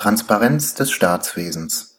Transparenz des Staatswesens.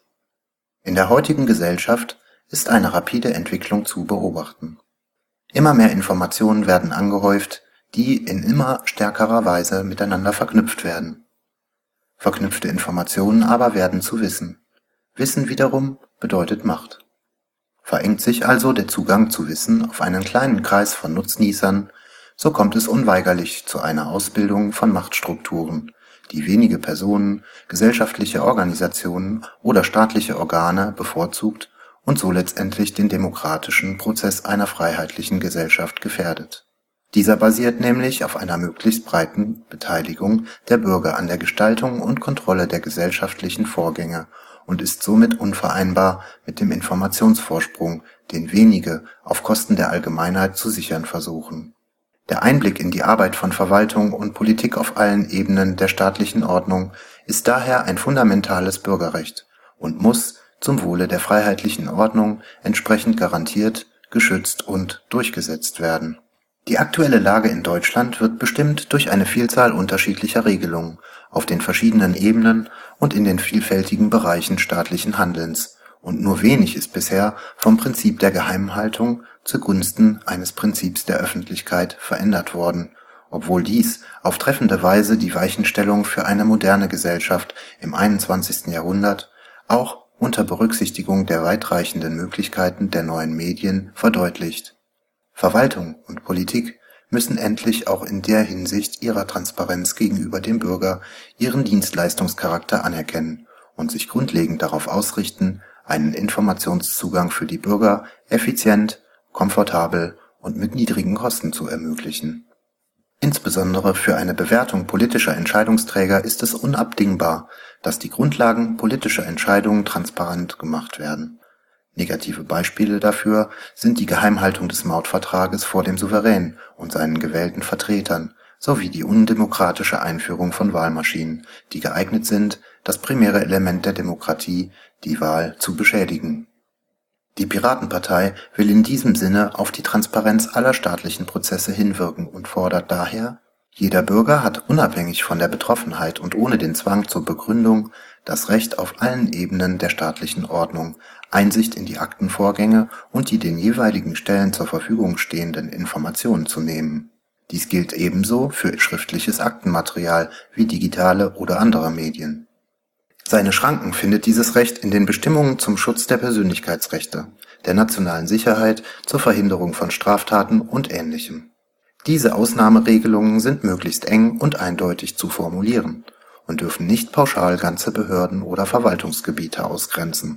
In der heutigen Gesellschaft ist eine rapide Entwicklung zu beobachten. Immer mehr Informationen werden angehäuft, die in immer stärkerer Weise miteinander verknüpft werden. Verknüpfte Informationen aber werden zu Wissen. Wissen wiederum bedeutet Macht. Verengt sich also der Zugang zu Wissen auf einen kleinen Kreis von Nutznießern, so kommt es unweigerlich zu einer Ausbildung von Machtstrukturen, die wenige Personen, gesellschaftliche Organisationen oder staatliche Organe bevorzugt und so letztendlich den demokratischen Prozess einer freiheitlichen Gesellschaft gefährdet. Dieser basiert nämlich auf einer möglichst breiten Beteiligung der Bürger an der Gestaltung und Kontrolle der gesellschaftlichen Vorgänge und ist somit unvereinbar mit dem Informationsvorsprung, den wenige auf Kosten der Allgemeinheit zu sichern versuchen. Der Einblick in die Arbeit von Verwaltung und Politik auf allen Ebenen der staatlichen Ordnung ist daher ein fundamentales Bürgerrecht und muss zum Wohle der freiheitlichen Ordnung entsprechend garantiert, geschützt und durchgesetzt werden. Die aktuelle Lage in Deutschland wird bestimmt durch eine Vielzahl unterschiedlicher Regelungen auf den verschiedenen Ebenen und in den vielfältigen Bereichen staatlichen Handelns, und nur wenig ist bisher vom Prinzip der Geheimhaltung zugunsten eines Prinzips der Öffentlichkeit verändert worden, obwohl dies auf treffende Weise die Weichenstellung für eine moderne Gesellschaft im 21. Jahrhundert auch unter Berücksichtigung der weitreichenden Möglichkeiten der neuen Medien verdeutlicht. Verwaltung und Politik müssen endlich auch in der Hinsicht ihrer Transparenz gegenüber dem Bürger ihren Dienstleistungscharakter anerkennen und sich grundlegend darauf ausrichten, einen Informationszugang für die Bürger effizient, komfortabel und mit niedrigen Kosten zu ermöglichen. Insbesondere für eine Bewertung politischer Entscheidungsträger ist es unabdingbar, dass die Grundlagen politischer Entscheidungen transparent gemacht werden. Negative Beispiele dafür sind die Geheimhaltung des Mautvertrages vor dem Souverän und seinen gewählten Vertretern sowie die undemokratische Einführung von Wahlmaschinen, die geeignet sind, das primäre Element der Demokratie, die Wahl, zu beschädigen. Die Piratenpartei will in diesem Sinne auf die Transparenz aller staatlichen Prozesse hinwirken und fordert daher: Jeder Bürger hat unabhängig von der Betroffenheit und ohne den Zwang zur Begründung das Recht, auf allen Ebenen der staatlichen Ordnung Einsicht in die Aktenvorgänge und die den jeweiligen Stellen zur Verfügung stehenden Informationen zu nehmen. Dies gilt ebenso für schriftliches Aktenmaterial wie digitale oder andere Medien. Seine Schranken findet dieses Recht in den Bestimmungen zum Schutz der Persönlichkeitsrechte, der nationalen Sicherheit, zur Verhinderung von Straftaten und Ähnlichem. Diese Ausnahmeregelungen sind möglichst eng und eindeutig zu formulieren und dürfen nicht pauschal ganze Behörden oder Verwaltungsgebiete ausgrenzen.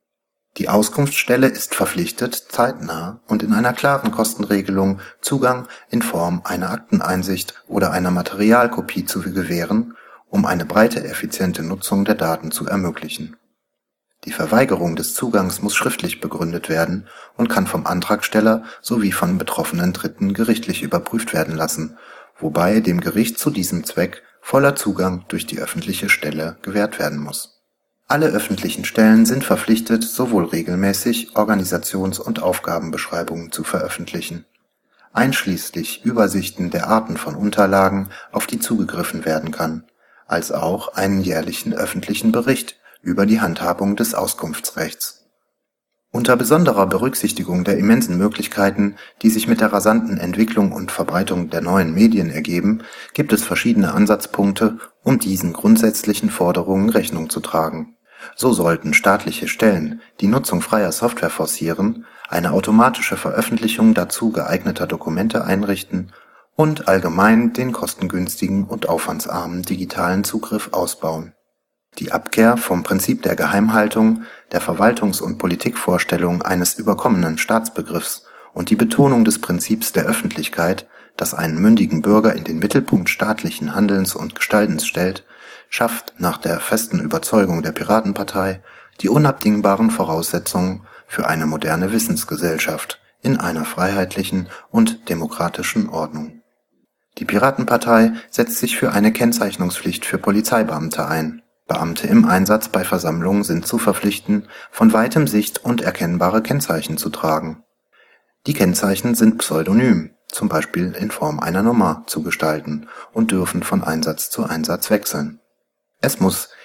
Die Auskunftsstelle ist verpflichtet, zeitnah und in einer klaren Kostenregelung Zugang in Form einer Akteneinsicht oder einer Materialkopie zu gewähren, um eine breite, effiziente Nutzung der Daten zu ermöglichen. Die Verweigerung des Zugangs muss schriftlich begründet werden und kann vom Antragsteller sowie von betroffenen Dritten gerichtlich überprüft werden lassen, wobei dem Gericht zu diesem Zweck voller Zugang durch die öffentliche Stelle gewährt werden muss. Alle öffentlichen Stellen sind verpflichtet, sowohl regelmäßig Organisations- und Aufgabenbeschreibungen zu veröffentlichen, einschließlich Übersichten der Arten von Unterlagen, auf die zugegriffen werden kann, als auch einen jährlichen öffentlichen Bericht über die Handhabung des Auskunftsrechts. Unter besonderer Berücksichtigung der immensen Möglichkeiten, die sich mit der rasanten Entwicklung und Verbreitung der neuen Medien ergeben, gibt es verschiedene Ansatzpunkte, um diesen grundsätzlichen Forderungen Rechnung zu tragen. So sollten staatliche Stellen die Nutzung freier Software forcieren, eine automatische Veröffentlichung dazu geeigneter Dokumente einrichten und allgemein den kostengünstigen und aufwandsarmen digitalen Zugriff ausbauen. Die Abkehr vom Prinzip der Geheimhaltung, der Verwaltungs- und Politikvorstellung eines überkommenen Staatsbegriffs und die Betonung des Prinzips der Öffentlichkeit, das einen mündigen Bürger in den Mittelpunkt staatlichen Handelns und Gestaltens stellt, schafft nach der festen Überzeugung der Piratenpartei die unabdingbaren Voraussetzungen für eine moderne Wissensgesellschaft in einer freiheitlichen und demokratischen Ordnung. Die Piratenpartei setzt sich für eine Kennzeichnungspflicht für Polizeibeamte ein. Beamte im Einsatz bei Versammlungen sind zu verpflichten, von weitem sicht- und erkennbare Kennzeichen zu tragen. Die Kennzeichen sind pseudonym, zum Beispiel in Form einer Nummer, zu gestalten und dürfen von Einsatz zu Einsatz wechseln. Es muss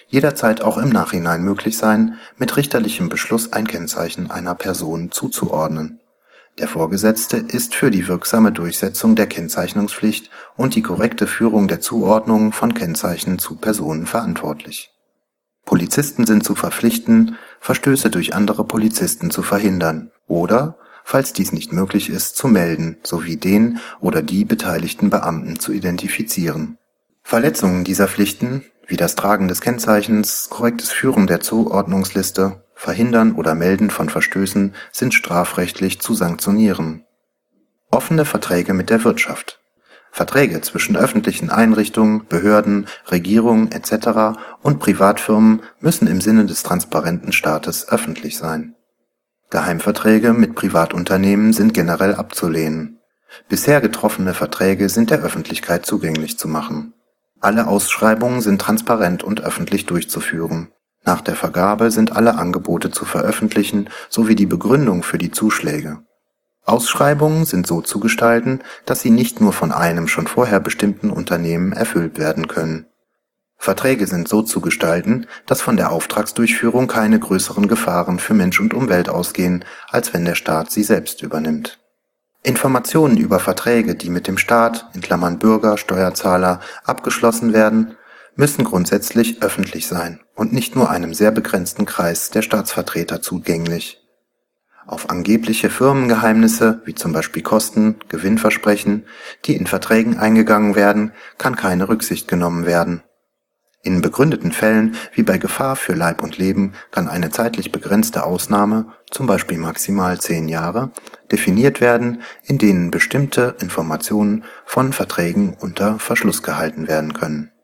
jederzeit auch im Nachhinein möglich sein, mit richterlichem Beschluss ein Kennzeichen einer Person zuzuordnen. Der Vorgesetzte ist für die wirksame Durchsetzung der Kennzeichnungspflicht und die korrekte Führung der Zuordnung von Kennzeichen zu Personen verantwortlich. Polizisten sind zu verpflichten, Verstöße durch andere Polizisten zu verhindern oder, falls dies nicht möglich ist, zu melden sowie den oder die beteiligten Beamten zu identifizieren. Verletzungen dieser Pflichten, wie das Tragen des Kennzeichens, korrektes Führen der Zuordnungsliste, Verhindern oder Melden von Verstößen sind strafrechtlich zu sanktionieren. Offene Verträge mit der Wirtschaft. Verträge zwischen öffentlichen Einrichtungen, Behörden, Regierungen etc. und Privatfirmen müssen im Sinne des transparenten Staates öffentlich sein. Geheimverträge mit Privatunternehmen sind generell abzulehnen. Bisher getroffene Verträge sind der Öffentlichkeit zugänglich zu machen. Alle Ausschreibungen sind transparent und öffentlich durchzuführen. Nach der Vergabe sind alle Angebote zu veröffentlichen sowie die Begründung für die Zuschläge. Ausschreibungen sind so zu gestalten, dass sie nicht nur von einem schon vorher bestimmten Unternehmen erfüllt werden können. Verträge sind so zu gestalten, dass von der Auftragsdurchführung keine größeren Gefahren für Mensch und Umwelt ausgehen, als wenn der Staat sie selbst übernimmt. Informationen über Verträge, die mit dem Staat (Bürger, Steuerzahler) abgeschlossen werden, müssen grundsätzlich öffentlich sein und nicht nur einem sehr begrenzten Kreis der Staatsvertreter zugänglich. Auf angebliche Firmengeheimnisse, wie zum Beispiel Kosten, Gewinnversprechen, die in Verträgen eingegangen werden, kann keine Rücksicht genommen werden. In begründeten Fällen, wie bei Gefahr für Leib und Leben, kann eine zeitlich begrenzte Ausnahme, zum Beispiel maximal 10 Jahre, definiert werden, in denen bestimmte Informationen von Verträgen unter Verschluss gehalten werden können.